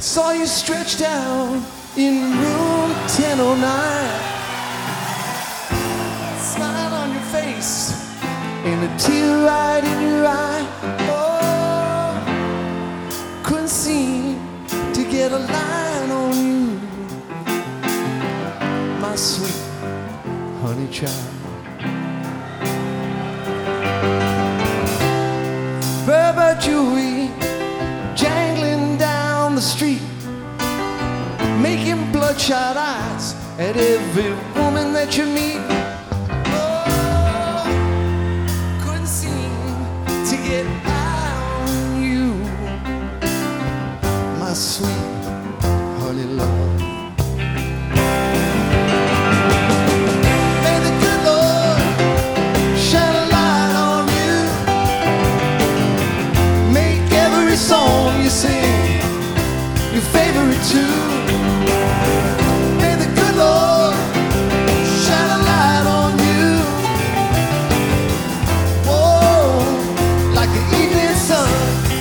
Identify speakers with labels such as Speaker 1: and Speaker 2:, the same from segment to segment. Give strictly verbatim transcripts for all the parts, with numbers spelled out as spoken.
Speaker 1: Saw you stretched out in room ten oh nine. Smile on your face and a tear right in your eye. Oh, couldn't seem to get a line on you, my sweet honey child. Burberry jewelry jangling down the street, making bloodshot eyes at every woman that you meet. Oh, couldn't seem to get eye on you, my sweet honey love. May the good Lord shine a light on you, make every song you sing your favorite too. May the good Lord shine a light on you, oh, like the evening sun.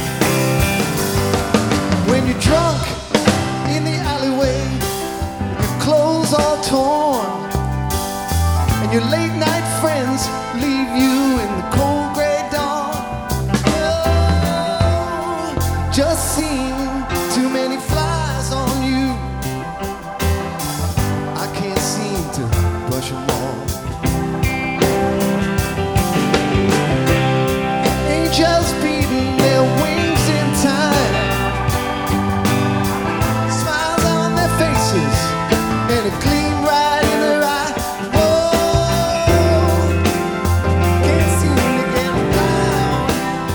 Speaker 1: When you're drunk in the alleyway, your clothes all torn, and your late night friends leave you in the cold gray dawn. Oh, just seen too many flies on you, I can't seem to brush them off. Angels beating their wings in time, smiles on their faces and a gleam right in their eye. Oh, can't seem to get around.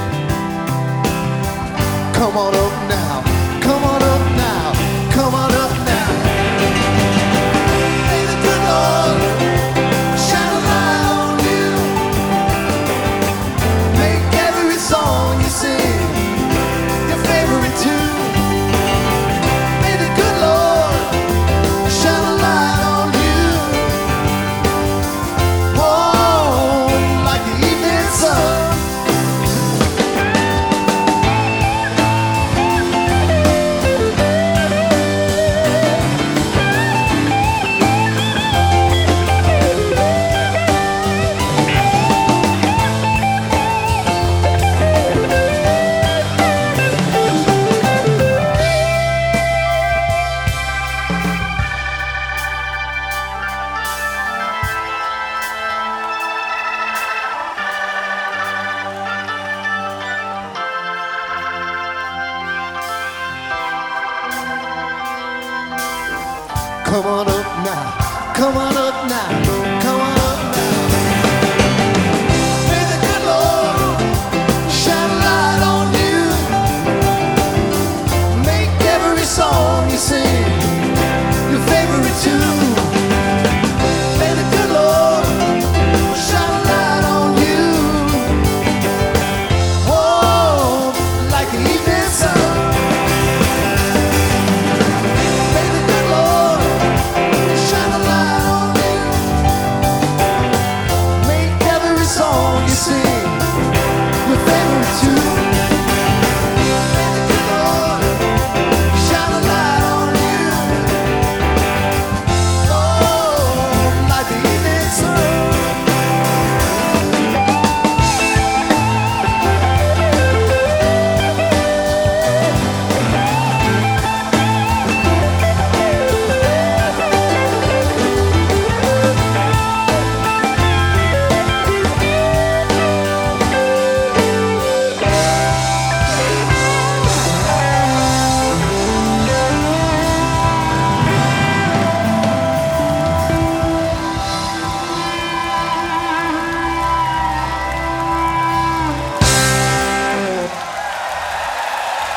Speaker 1: Come on up now, come on up now, come on up now. May the good Lord shine a light on you, make every song you sing your favorite too. May the good Lord shine a light on you, oh, like the evening sun. Come on up now, come on up now, come on up now. May the good Lord shine a light on you, make every song you sing your favorite too.